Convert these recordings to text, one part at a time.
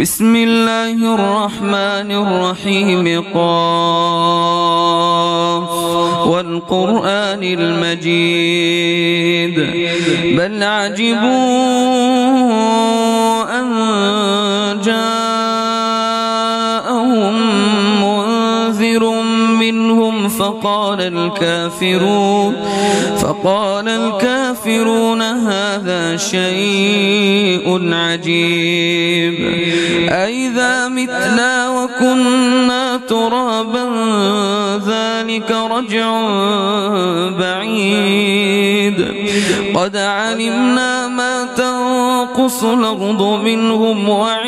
بسم الله الرحمن الرحيم قاف والقرآن المجيد بل عجبوا أن جاءهم منذر منهم فقال الكافرون هذا شيء عجيب أئذا متنا وكنا ترابا ذلك رجع بعيد قد علمنا ما تنقص الأرض منهم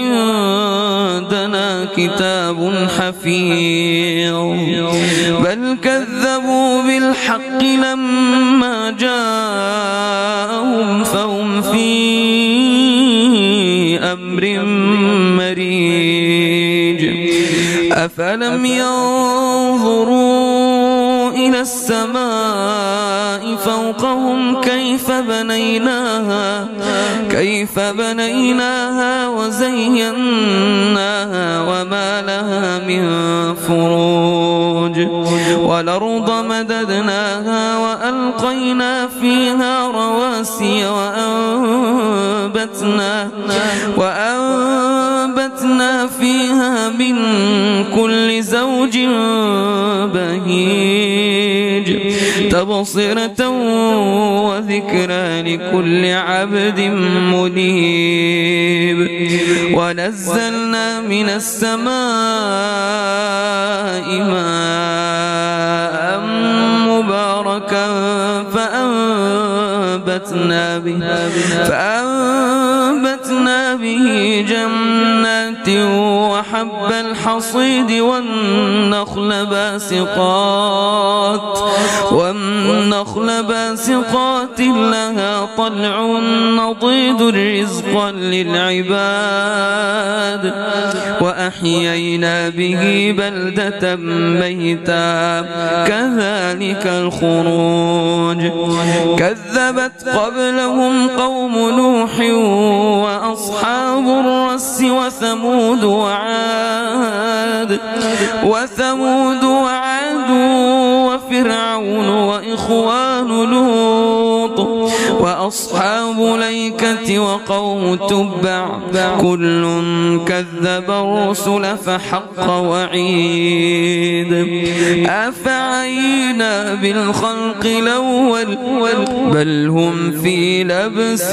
وعندنا كتاب حفيظ بل كذبوا بالحق لما جاءهم فهم في أمر مريج أفلم ينظروا إلى السماء فوقهم كيف بنيناها وزيناها وما لها من فروج والأرض مددناها وألقينا فيها رواسي وأنبتنا فيها من كل زوج بهيج تبصرة وذكرى لكل عبد منيب ونزلنا من السماء ماء مباركا فأنبتنا به جنات وحب الحصيد والنخل باسقات لها طلع نضيد رزقا للعباد وأحيينا به بلدة ميتا كذلك الخروج كذبت قبلهم قوم نوح وأصحاب الرس وثمود وعاد وفرعون وإخوان لوط وأصحاب الأيكة وقوم تبع كل كذب الرسل فحق وعيد أفعينا بالخلق الأول بل هم في لبس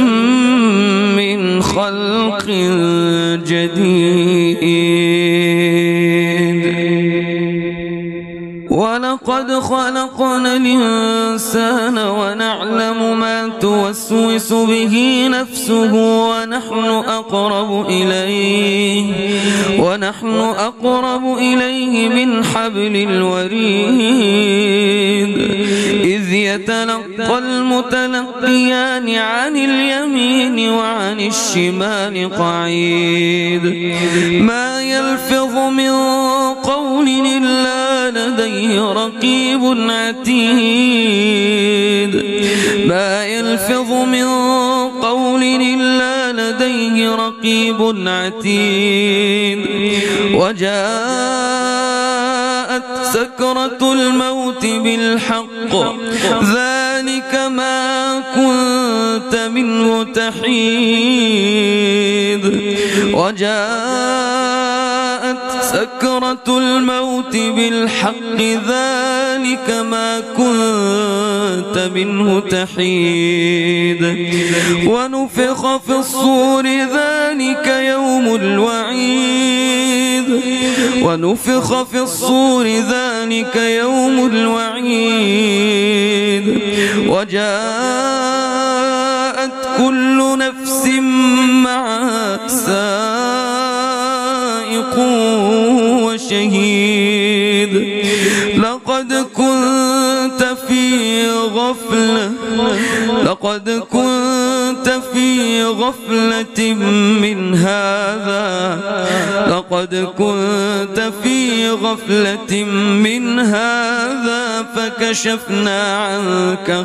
من خلق جديد ولقد خلقنا الإنسان ونعلم ما توسوس به نفسه ونحن أقرب إليه من حبل الوريد إذ يتلقى المتلقيان عن اليمين وعن الشمال قعيد ما يلفظ من قول إلا لديه رقيب عتيد ما يلفظ من قول إلا لديه رقيب عتيد وجاءت سكرة الموت بالحق ذلك ما كنت منه تحيد وجاءت سكرة الموت بالحق ذلك ما كنت منه تحيد ونفخ في الصور ذلك يوم الوعيد ونفخ في الصور ذلك يوم الوعيد وجاءت كل نفس معها سائق وشهيد لقد كنت في غفلة من هذا لقد كنت في غفلة من هذا فكشفنا عنك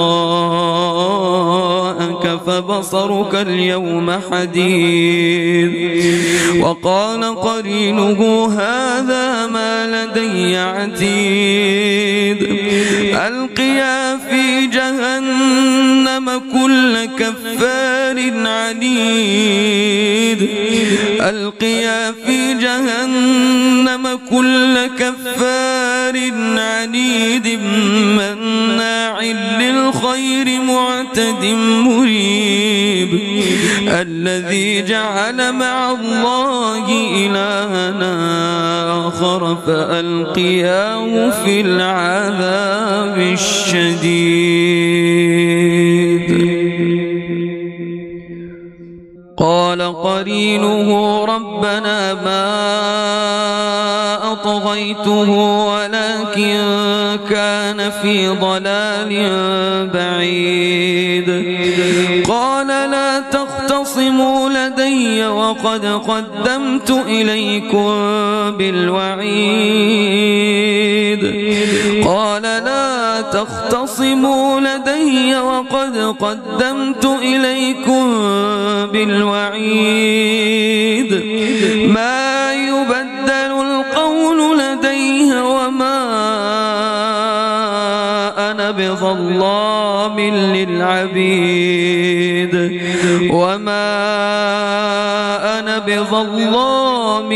غطاءك فبصرك اليوم حديد. وقال قرينه هذا ما لدي عتيد. ألقيا في جهنم كل كفار عنيد. ألقيا في جهنم كل كفار عنيد مناع للخير معتد مريب. الذي جعل مع الله إلهنا آخر فألقياه في العذاب الشديد. قال قرينه ربنا ما أطغيته ولكن كان في ضلال بعيد. قال لا تختصموا لدي وقد قدمت إليكم بالوعيد. قال لا تختصموا لدي وقد قدمت إليكم بالوعيد. ما يبدل القول لدي وما أنا بظلام للعبيد. وما أنا بظلام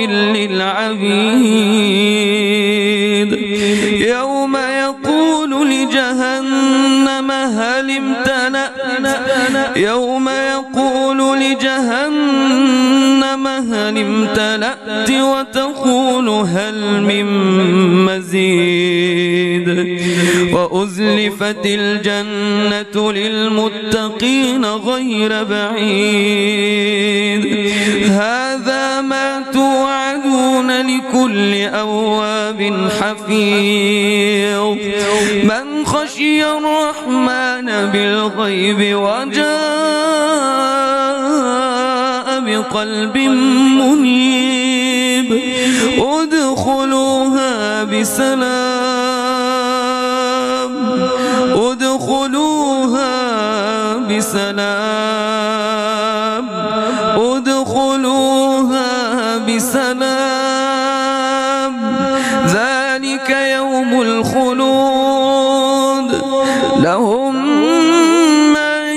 للعبيد. يوم يقول لجهنم هل امتلأت. يوم يقول لجهنم هل امتلأت وتقول هل من مزيد. وأزلفت الجنة للمتقين غير بعيد. هذا ما توعدون لكل أواب حفيظ. من خشي الرحمن بالغيب وجاء بقلب منيب. ادخلوها بسلام. ادخلوها بسلام. ادخلوها بسلام. ذلك يوم الخلود. لهم ما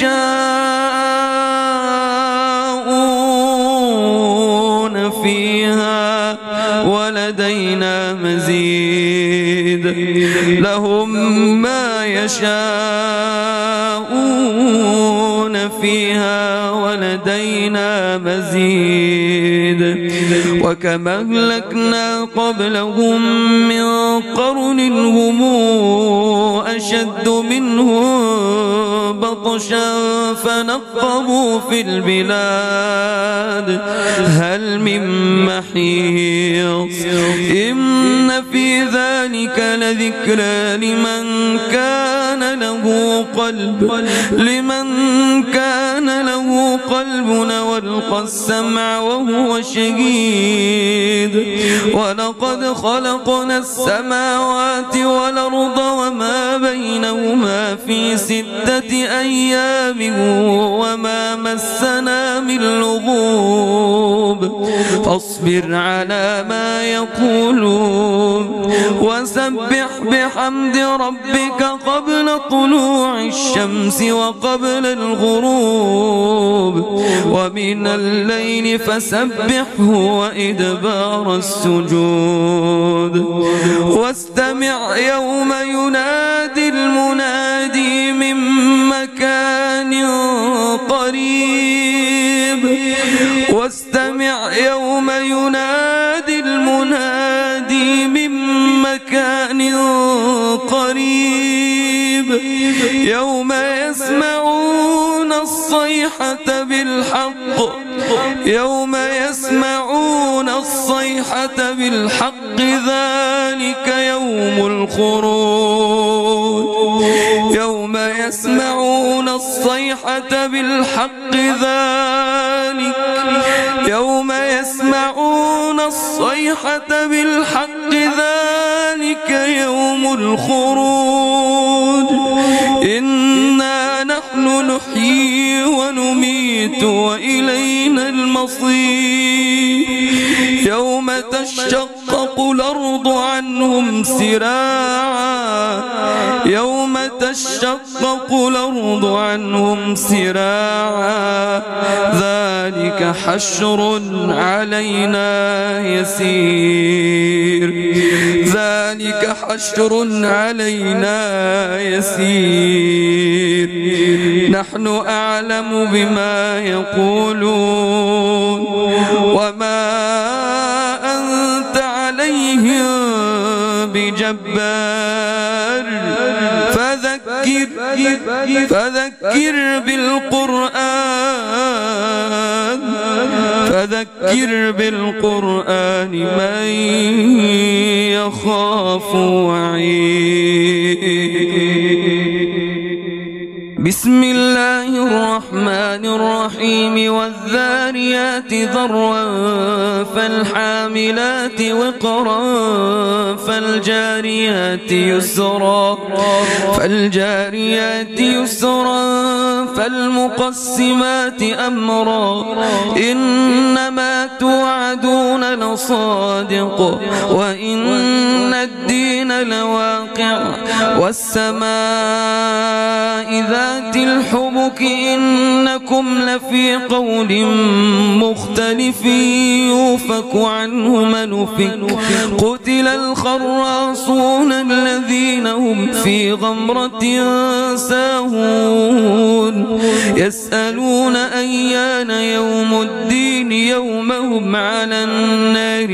يشاءون فيها ولدينا مزيد. لهم ما يشاءون فيها ولدينا مزيد. وكما أهلكنا قبلهم من قرن هم أشد منهم بطشا فنقبوا في البلاد هل من محيص. إن في ذلك لذكرى لمن كان له قلب والقى السمع وهو شهيد. ولقد خلقنا السماوات والأرض وما بينهما في 6 أيام وما مسنا من لغوب. فاصبر على ما يقولون وسبح بحمد ربك قبل طلوع الشمس وقبل الغروب ومن الليل فسبحه وإدبار السجود. واستمع يوم ينادي المنادي من مكان قريب. واستمع يوم ينادي المنادي من مكان قريب. يوم يسمعون الصيحة بالحق. يوم يسمعون الصيحة بالحق ذلك يوم الخروج. يوم يسمعون الصيحة بالحق ذلك يوم يسمعون الصيحة بالحق ذلك يوم الخروج إنا نحن نحيي ونميت وإلينا المصير يوم تشقق الأرض عنهم سراعا يوم تشقق الأرض عنهم سراعا ذلك حشر علينا يسير ذلك حشر علينا يسير نحن أعلم بما يقولون وما أنت عليهم بجبار فذكر بالقرآن من يخاف وعيد بسم الله الرحمن الرحيم والذاريات ذروا فالحاملات وقرا فالجاريات يسرا فالمقسمات أمرا إنما توعدون لصادق وإن الدين لواقع والسماء ذات الحبك إنكم لفي قول مختلف يوفك عنه من أفك قتل الخراصون الذين هم في غمرة ساهون يسألون أيان يوم الدين يوم هم على النار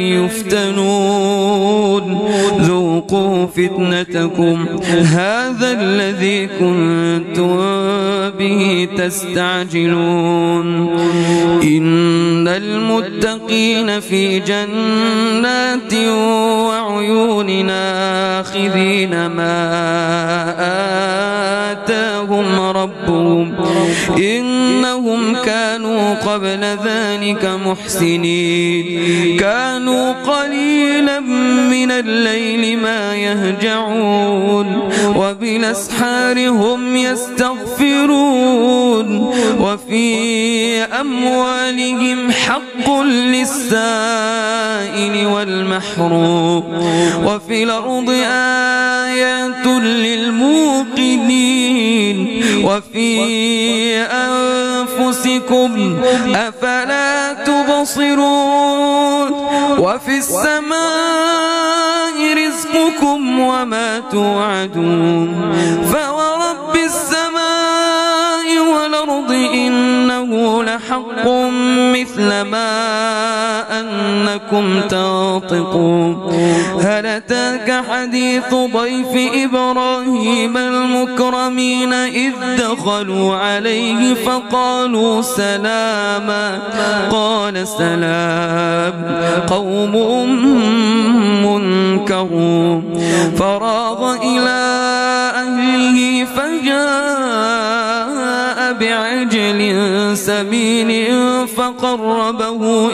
يفتنون ذوقوا فتنتكم هذا الذي كنتم به تستعجلون إن المتقين في جنات وعيون آخذين ما آتاهم ربهم إنهم كانوا قبل ذلك محسنين كانوا قليلا من الليل ما يهجعون وبالأسحار هم يستغفرون وفي أموالهم حق للسائل والمحروم وفي الأرض آيات للموقنين وفي أنفسكم أفلا تبصرون وفي السماء رزقكم وما توعدون فورب السماء والأرض إنه لحق مثل ما أنكم تنطقون هل أتاك حديث ضيف إبراهيم المكرمين إذ دخلوا عليه فقالوا سلاما قال سلام قوم منكرون فراغ إلى أهله فجاء بعجل سمين فقربه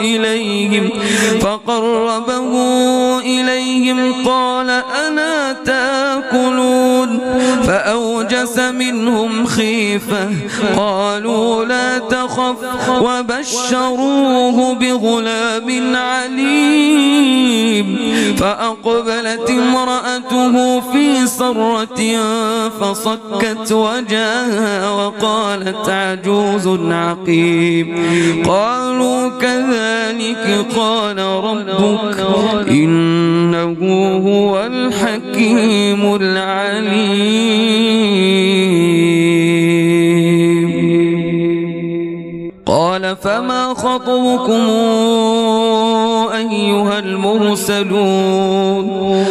إليهم قال ألا تأكلون فأوجس منهم خيفة قالوا لا تخف وبشروه بغلام عليم فأقبلت امرأته في صرة فصكت وجهها وقالت عجوز عقيم قالوا كذلك قال ربك إنه هو الحكيم العليم قال فما خطبكم أيها المرسلون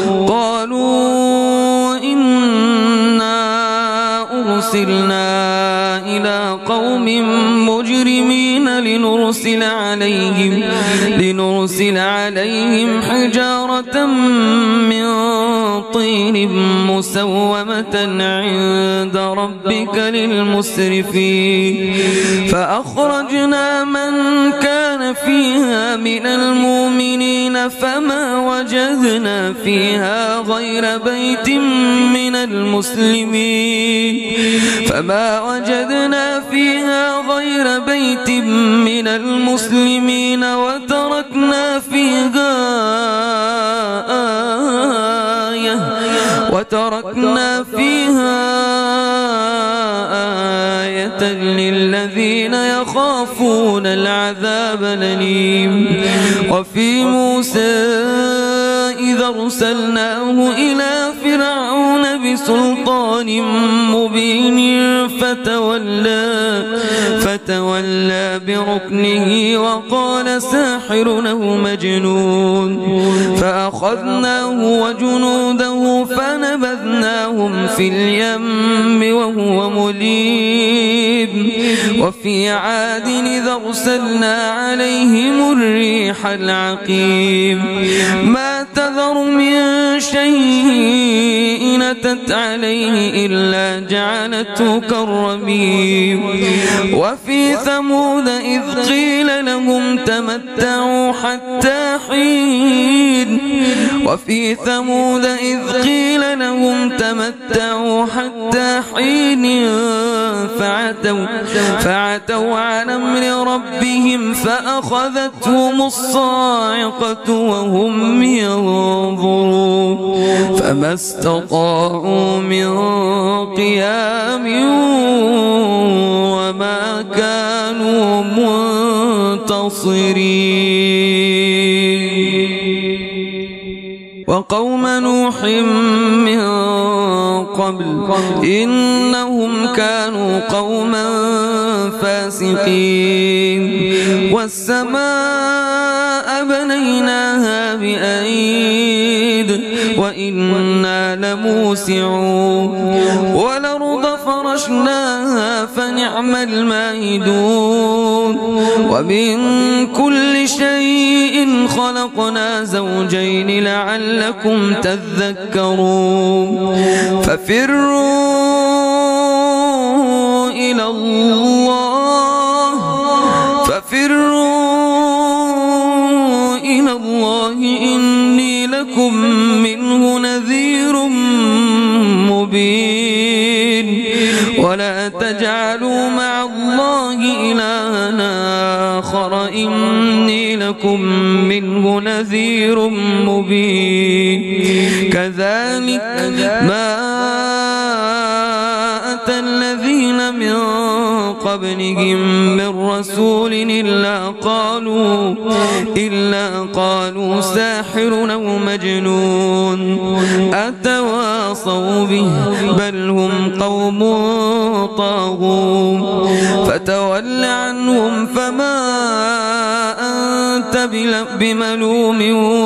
قالوا إنا أرسلنا إلى قوم مجرمين لنرسل لنرسل عليهم حجارة من طين مسومة عند ربك للمسرفين فأخرجنا من كان فيها من المؤمنين فما وجدنا فيها غير بيت من المسلمين وتركنا فيها آية للذين يخافون العذاب الأليم وفي موسى إذا أرسلناه إلى فرعون بسلطان مبين فتولى بركنه وقال ساحر أو مجنون فأخذناه وجنوده فنبذناهم في اليم وهو مليم وفي عاد إذا أرسلنا عليهم الريح العقيم ما تذر من شيء أتت عليه إلا جعلته كالرميم وفي ثمود إذ قيل لهم تمتعوا حتى حين فعتوا عن أمر ربهم فأخذتهم الصاعقة وهم ينظرون فما استطاعوا من قيام وما كانوا منتصرين وقوم نوح من قبل إنهم كانوا قوما فاسقين والسماء بنيناها بأيد وإنا لموسعون والأرض فرشناها فنعم الماهدون ومن كل شيء خلقنا زوجين لعلكم تذكرون ففروا إلى الله إني لكم منه نذير مبين ولا تجعلوا مع الله إلها آخر إني لكم منه نذير مبين كذلك ما أتى الذين من قبلهم من رسول إلا قالوا ساحر أو مجنون أتواصوا به بل هم قوم طاغون فتول عنهم فما أنت بملوم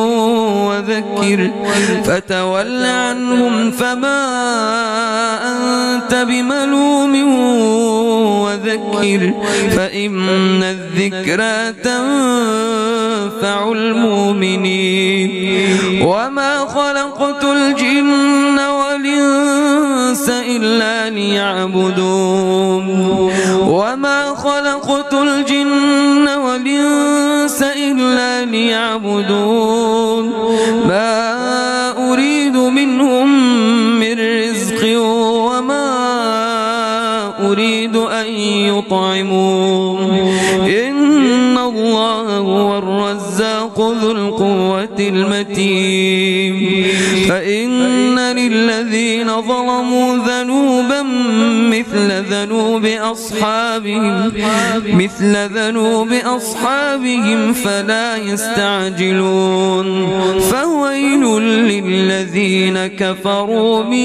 وذكر فإن الذكرى تنفع المؤمنين وما خلقت الجن والإنس إلا ليعبدون ما أريد منهم من رزق وما أريد أن يطعمون إن الله هو الرزاق ذو القوة المتين فإن للذين ظلموا ذنوبا مثل ذنوب أصحابهم فلا يستعجلون فويل للذين كفروا من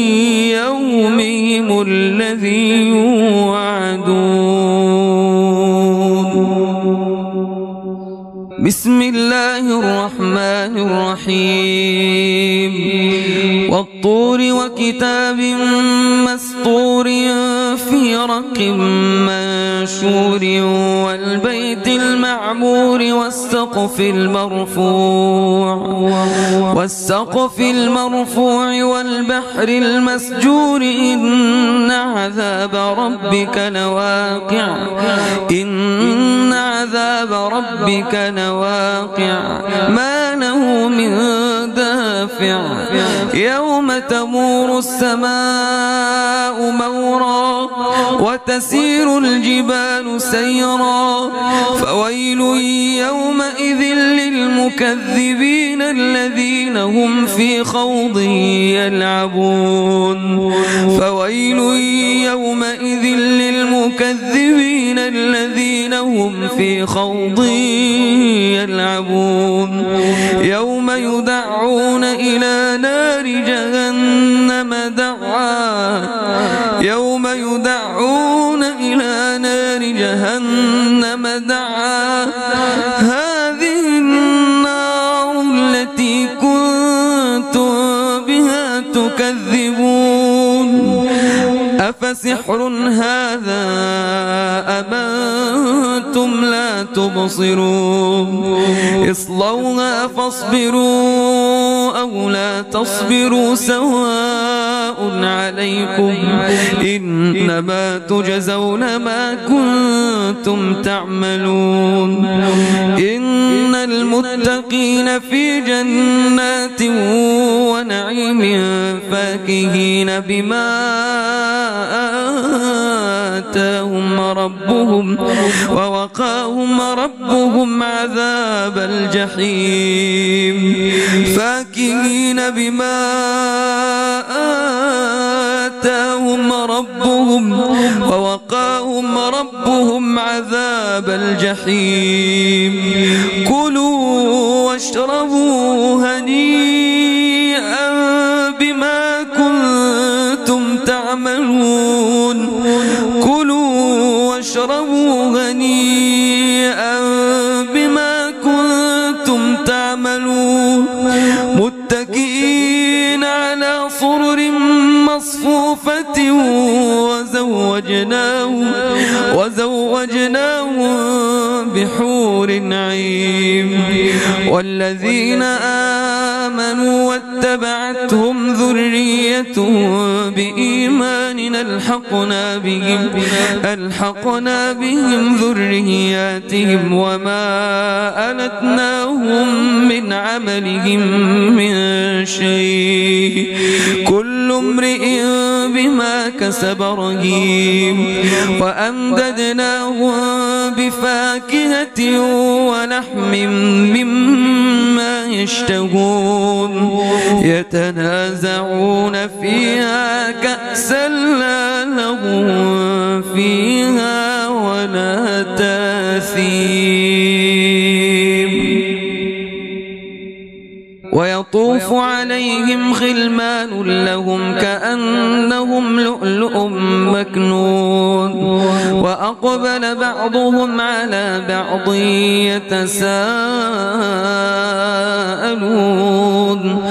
يومهم الذي يوعدون بسم الله الرحمن الرحيم والطور وكتاب مسطور في رق منشور والبيت المعمور المعمور والسقف المرفوع والبحر المسجور إن عذاب ربك لواقع ما له من دافع يوم تمور السماء مورا وتسير الجبال سيرا فويل يومئذ للمكذبين الذين هم في خوض يلعبون فويل يومئذ للمكذبين الذين هم في خوض يلعبون يوم يدعون إلى نار جهنم دعا يوم يدعون إلى نار جهنم دعا هذه النار التي كنتم بها تكذبون أفسحر هذا أم أنتم لا تبصرون اصلوها فاصبروا أو لا تصبروا سواء عليكم إنما تجزون ما كنتم تعملون إن المتقين في جنات ونعيم فاكهين بما آتاهم ربهم ووقاهم ربهم عذاب الجحيم فاكهين بما آتاهم ربهم ووقاهم ربهم عذاب الجحيم كلوا واشربوا هنيئا بما كنتم تعملون كلوا واشربوا هنيئا بما كنتم تعملون متكئين على سرر مصفوفة وزوجناهم بحور عين والذين آمنوا واتبعتهم ذريتهم بإيمان ألحقنا بهم ذرياتهم وما ألتناهم من عملهم من شيء كل امرئ بما كسب رهين وأمددناهم بفاكهة ولحم مما يشتهون يتنازعون فيها كأسا لا لغو فيها ولا تاثيم ويطوف عليهم غلمان لهم كأنهم لؤلؤ مكنون وأقبل بعضهم على بعض يتساءلون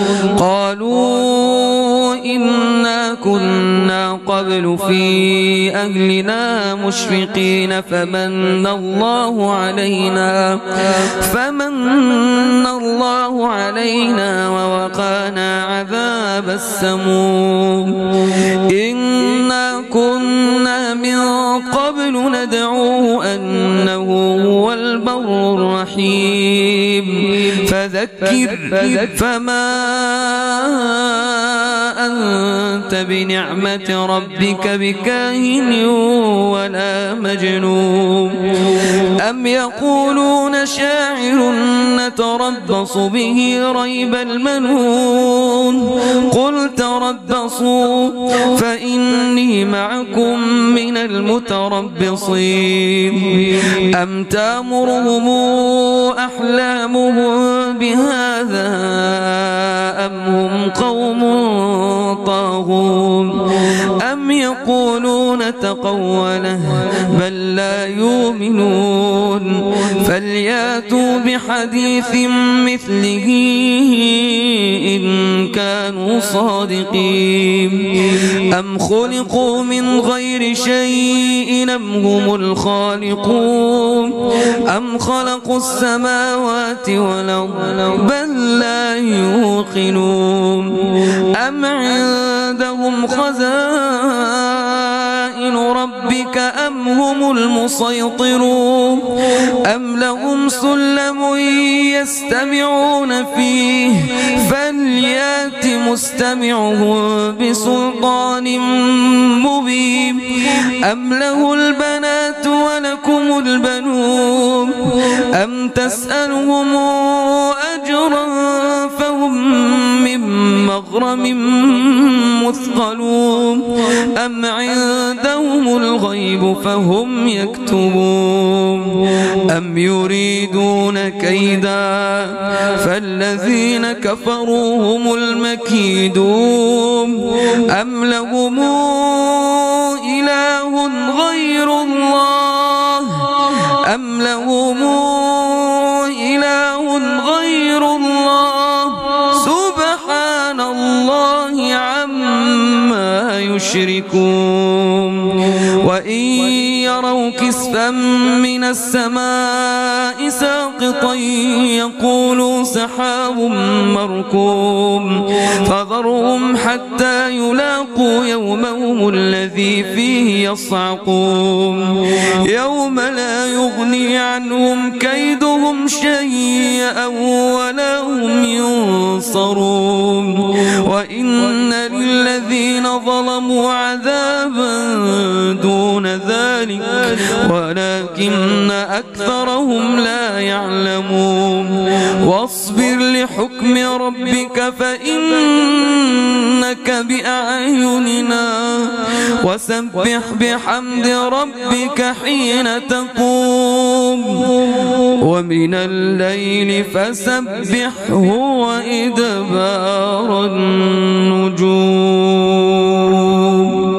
قالوا إنا كنا قبل في أهلنا مشفقين فمن الله علينا ووقانا عذاب السموم إنا كنا من قبل ندعوه أنه هو البر الرحيم فذكر فما أنت بنعمة ربك بكاهن ولا مجنون أم يقولون شاعر نتربص به ريب المنون قل تربصوا فإني معكم من المتربصين أم تأمرهم أحلامهم بهذا أم هم قوم طاغون أم يقولون يقولون تقوله بل لا يؤمنون فلياتوا بحديث مثله إن كانوا صادقين أم خلقوا من غير شيء أم هم الخالقون أم خلقوا السماوات والأرض بل لا يوقنون أم عندهم خزائن ربك أم هم المسيطرون أم لهم سلم يستمعون فيه فليات مستمعهم بسلطان مبين أم له البنات ولكم البنون أم تسألهم أجرا فهم من مغرم مثقلون أم عندهم الغيب فهم يكتبون أم يريدون كيدا فالذين كفروا هم المكيدون أم لهم إله غير الله أم لهم إله غير الله سبحان الله عما يشركون وإن يروا كسفا من السماء ساقطا يقولوا سحاب مركوم فذرهم حتى يلاقوا يومهم الذي فيه يصعقون يوم لا يغني عنهم كيدهم شيئا ولا هم ينصرون وإن للذين ظلموا عذابا دون ذلك ولكن أكثرهم لا يعلمون واصبر لحكم ربك فإنك بأعيننا وسبح بحمد ربك حين تقوم ومن الليل فسبحه وإدبار النجوم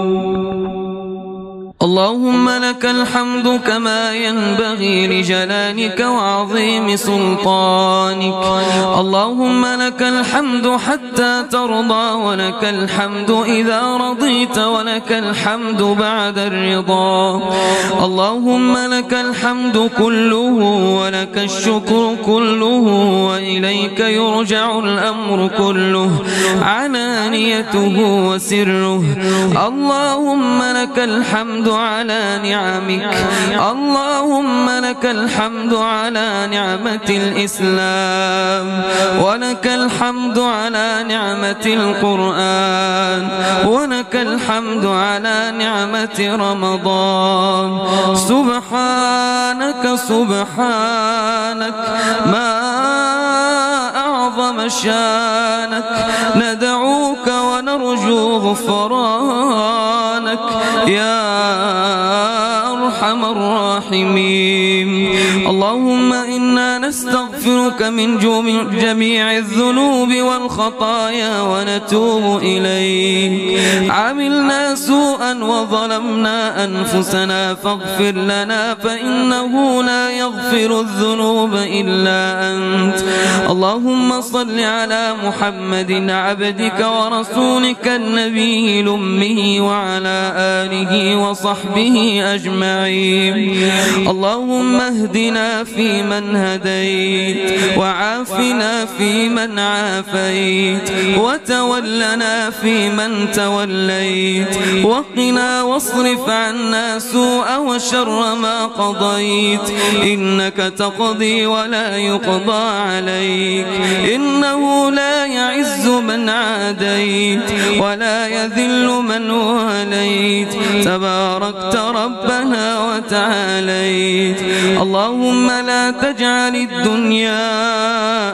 اللهم لك الحمد كما ينبغي لجلالك وعظيم سلطانك اللهم لك الحمد حتى ترضى ولك الحمد إذا رضيت ولك الحمد بعد الرضا اللهم لك الحمد كله ولك الشكر كله وإليك يرجع الأمر كله علانيته وسره اللهم لك الحمد على نعمك اللهم لك الحمد على نعمة الإسلام ولك الحمد على نعمة القرآن ولك الحمد على نعمة رمضان سبحانك سبحانك ما أعظم شانك ندعوك ونرجو غفرانك يا أرحم الراحمين اللهم إنا نستغفرك من جميع الذنوب والخطايا ونتوب إليك عملنا سوءا وظلمنا أنفسنا فاغفر لنا فإنه لا يغفر الذنوب إلا أنت اللهم صل على محمد عبدك ورسولك النبي الأمي وعلى آله وصحبه أجمعين اللهم اهدنا فيمن هديت وعافنا فيمن عافيت وتولنا فيمن توليت وقنا واصرف عنا سوء وشر ما قضيت إنك تقضي ولا يقضى عليك إنه لا يعز من عاديت ولا يذل من واليت تباركت ربنا وتعاليت اللهم لا تجعل الدنيا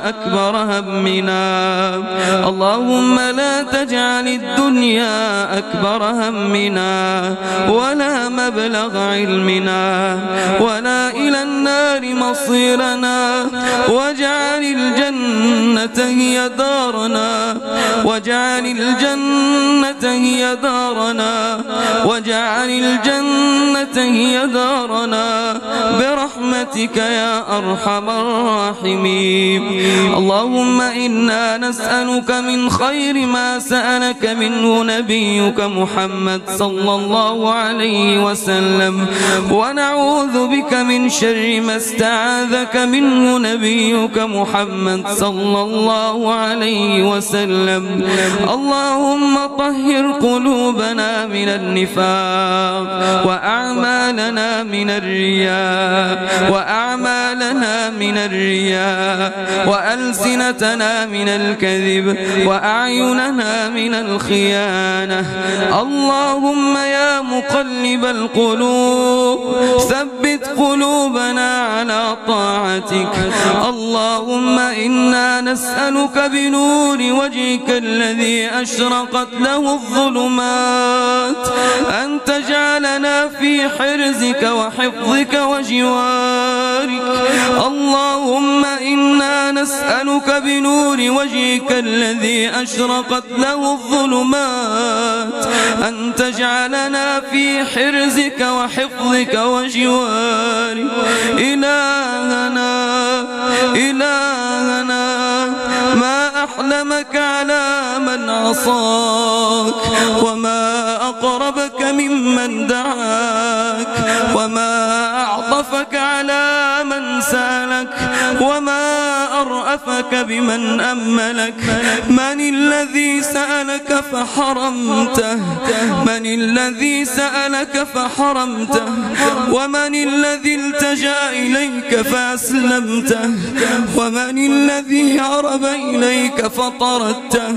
أكبر همنا، اللهم لا تجعل الدنيا أكبر همنا ولا مبلغ علمنا ولا إلى النار مصيرنا، واجعل الجنة هي دارنا، واجعل الجنة هي دارنا، واجعل الجنة هي دارنا برحمتك يا أرحم الراحمين. اللهم إنا نسألك من خير ما سألك منه نبيك محمد صلى الله عليه وسلم، ونعوذ بك من شر ما استعاذك منه نبيك محمد صلى الله عليه وسلم. اللهم طهر قلوبنا من النفاق، وأعمالنا من الرياء، وأعمالنا من الرياء، وألسنتنا من الكذب، وأعيننا من الخيانة. اللهم يا مقلب القلوب ثبت قلوبنا على طاعتك. اللهم إنا نسألك بنور وجهك الذي أشرقت له الظلمات أن تجعلنا في حرزك وحفظك وجوارك. اللهم إنا نسألك بنور وجهك الذي أشرقت له الظلمات أن تجعلنا في حرزك وحفظك وجوارك. إلهنا ما أحلمك على من عصاك، وما أقربك ممن دعاك، وما أعطفك على من سالك، وما أرأفك بمن أملك. من الذي سألك فحرمته؟ من الذي سألك فحرمته؟ ومن الذي التجأ إليك فأسلمته؟ ومن الذي هرب إليك فطردته؟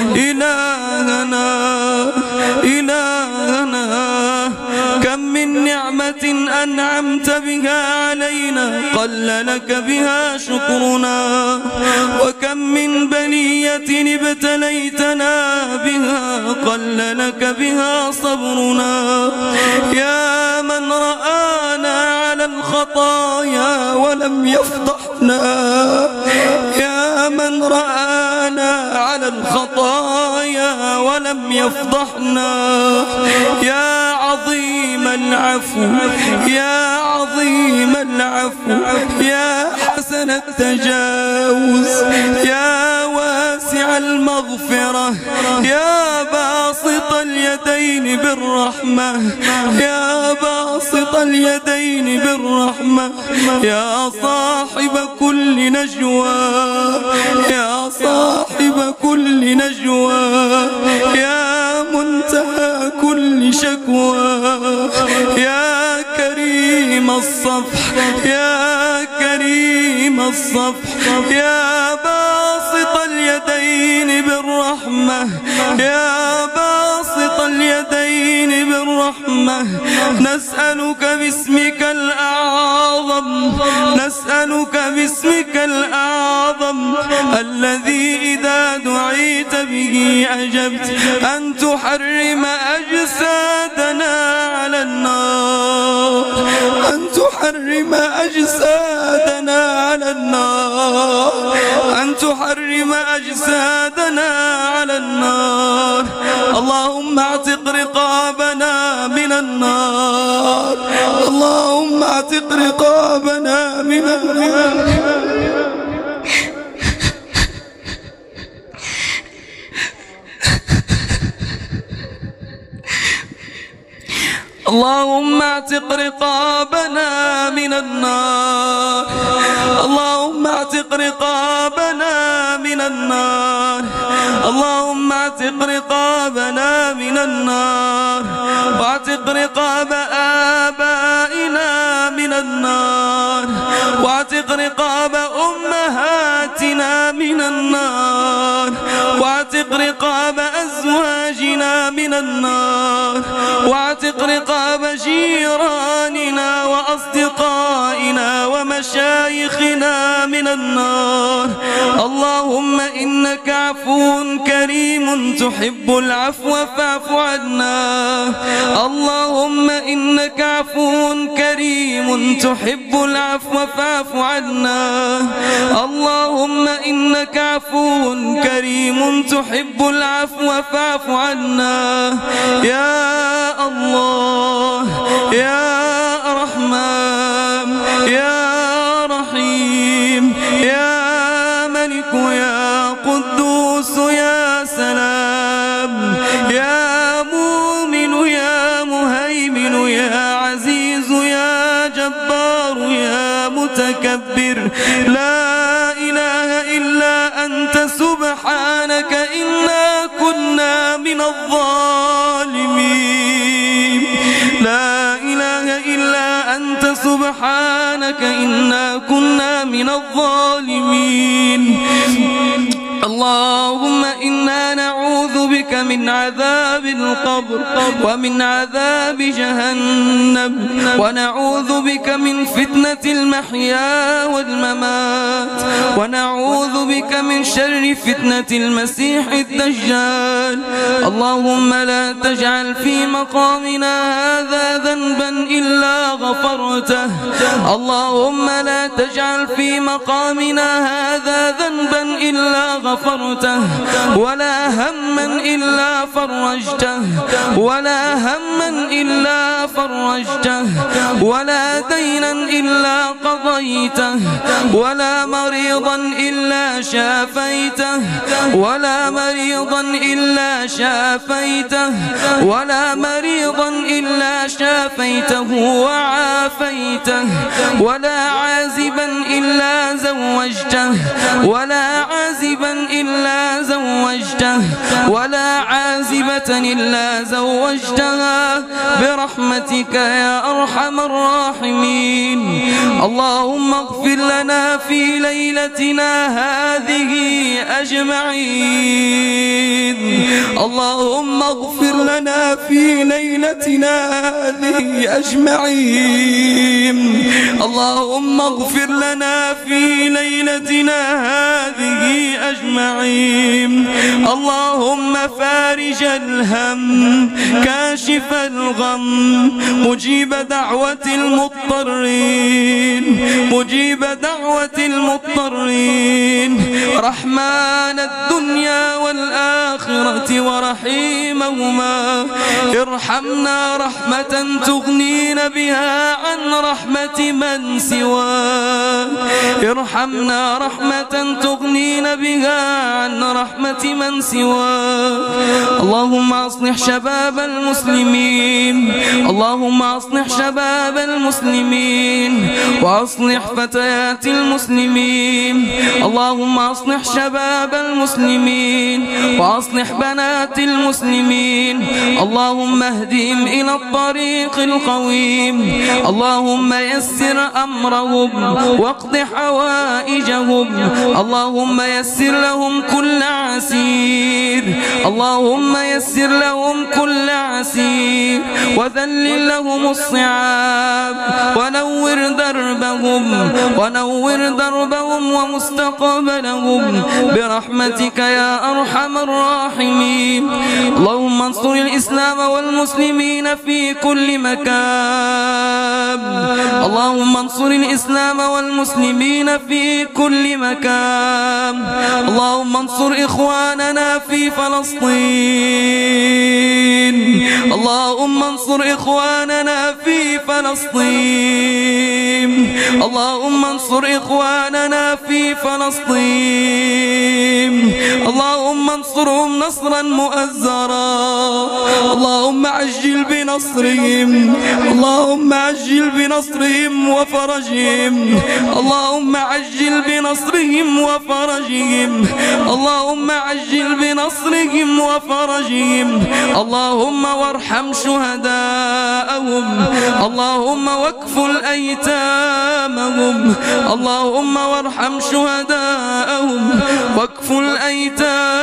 إلهنا كم من نعمة أنعمت بها علينا قل لك بها شكرنا، وكم من بلية ابتليتنا بها قل لك بها صبرنا. يا من رآنا على الخطايا ولم يفضحنا، يا من رآنا على الخطايا ولم يفضحنا، يا عظيم العفو، يا عظيم العفو، يا حسن التجاوز، يا واسع المغفرة، يا باسط اليدين بالرحمة، يا باسط اليدين بالرحمة، يا صاحب كل نجوى، يا صاحب كل نجوى، يا منتهى كل شكوى، يا كريم الصفح، يا كريم الصفح، يا باسط اليدين بالرحمة، يا باسط اليدين بالرحمة. نسألك باسمك الأعظم، نسألك باسمك الأعظم الذي إذا دعيت به أجبت أن تحرم أجسادنا على النار، أن تحرم أجسادنا على النار، أن تحرم أجسادنا على النار. اللهم اعتق رقابنا من النار، اللهم اعتق رقابنا من النار. اللهم اعتق رقابنا من النار، اللهم اعتق رقابنا من النار، اللهم اعتق رقابنا من النار، واعتق رقاب آبائنا من النار، واعتق رقاب أمهاتنا من النار، واعتق رقاب أزواجنا من النار، واعتق رقاب جيراننا وأصدقائنا ومشايخنا من النار. اللهم إنك عفو كريم تحب العفو فاعف عنا. اللهم إنك عفو كريم تحب العفو فاعف عنا. اللهم إنك عفو كريم تحب العفو فاعف عنا. يا الله يا رحمن يا رحيم يا ملك يا قدوس يا سلام يا مؤمن يا مهيمن يا عزيز يا جبار يا متكبر. لا إله إلا أنت سبحانك إنا كنا من الظالمين. لا إله إلا أنت سبحانك إنا كنا من الظالمين. اللهم إنا نعوذ بك من عذاب القبر ومن عذاب جهنم ونعوذ بك من فتنة المحيا والممات ونعوذ بك من شر فتنة المسيح الدجال. اللهم لا تجعل في مقامنا هذا ذنبا إلا غفرته. اللهم لا تجعل في مقامنا هذا ذنبا إلا غفرته ولا هما إلا فرجته ولا هما إلا فرجته ولا دينا إلا قضيته ولا مريضا إلا شافيته ولا مريضا إلا شافيته ولا مريضا إلا شافيته وعافيته ولا عازبا إلا زوجته ولا عازبا إلا زوجته ولا عازبة إلا زوجتها برحمتك يا أرحم الراحمين. اللهم اغفر لنا في ليلتنا هذه أجمعين. اللهم اغفر لنا في ليلتنا هذه أجمعين. اللهم اغفر لنا في ليلتنا هذه أجمعين. اللهم فارج الهم كاشف الغم مجيب دعوة المضطرين مجيب دعوة المضطرين رحمن الدنيا والآخرة ورحيمهما. ارحمنا رحمة تغنينا بها عن رحمة من سواك. ارحمنا رحمة تغنينا بها عن رحمة من سواك. اللهم أصلح شباب المسلمين. اللهم أصلح شباب المسلمين وأصلح فتيات المسلمين. اللهم أصلح شباب المسلمين وأصلح بنات المسلمين. اللهم اهدهم إلى الطريق القويم. اللهم يسر أمرهم واقض حوائجهم. اللهم يسر لهم كل عسير. اللهم يسر لهم كل عسير وذلل لهم الصعاب ونور دربهم ومستقبلهم برحمتك يا أرحم الراحمين. اللهم انصر الإسلام والمسلمين في كل مكان. اللهم انصر الإسلام والمسلمين في كل مكان. اللهم انصر إخواننا في فلسطين. اللهم انصر إخواننا في فلسطين. اللهم انصر إخواننا في فلسطين. اللهم انصرهم نصرا مؤزرا. اللهم عجل بنصرهم. اللهم عجل بنصرهم وفرجهم. اللهم عجل بنصرهم وفرجهم. اللهم عجل بنصرهم وفرجهم. اللهم وارحم شهداءهم. اللهم واكفل أيتامهم. اللهم وارحم شهداءهم واكفل أيتامهم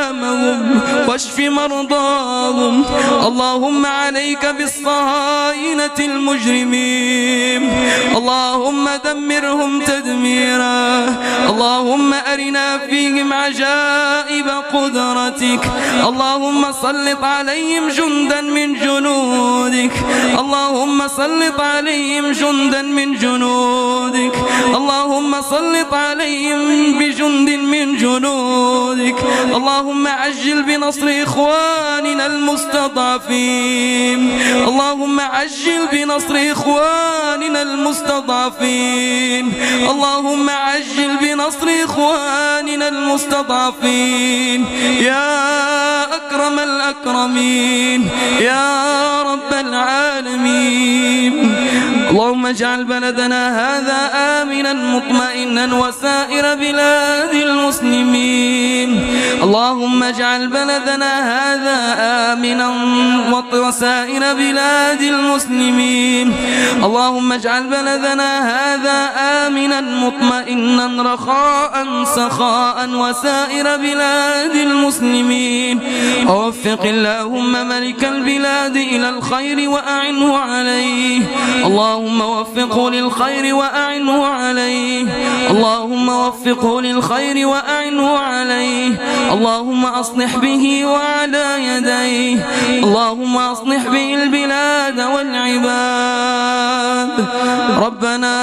موتاهم واشف مرضاهم. اللهم عليك بالصهاينة المجرمين، اللهم دمرهم تدميرا. اللهم أرنا فيهم عجائب قدرتك. اللهم سلط عليهم جندا من جنودك، اللهم سلط عليهم جندا من جنودك، اللهم سلط عليهم بجند من جنودك. اللهم عجل بنصر إخواننا المستضعفين، اللهم عجل بنصر إخواننا المستضعفين، اللهم عجل بنصر إخواننا المستضعفين يا أكرم الأكرمين يا رب العالمين. اللهم اجعل بلدنا هذا آمنا مطمئنا وسائر بلاد المسلمين. اللهم اجعل بلدنا هذا آمنا وسائر بلاد المسلمين. اللهم اجعل بلدنا هذا آمنا مطمئنا رخاء سخاء وسائر بلاد المسلمين. ووفق اللهم ملك البلاد إلى الخير وأعنه عليه. اللهم وفقه للخير وأعنه عليه. اللهم وفقه للخير وأعنه عليه. اللهم أصلح به وعلى يديه. اللهم أصلح به البلاد والعباد. ربنا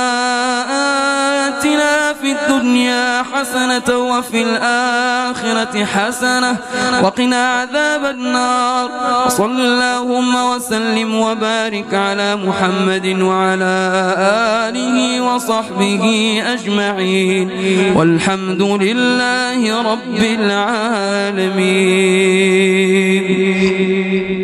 آتنا في الدنيا حسنة وفي الآخرة حسنة وقنا عذاب النار. صل اللهم وسلم وبارك على محمد وعلى آله وصحبه أجمعين، والحمد لله رب العالمين.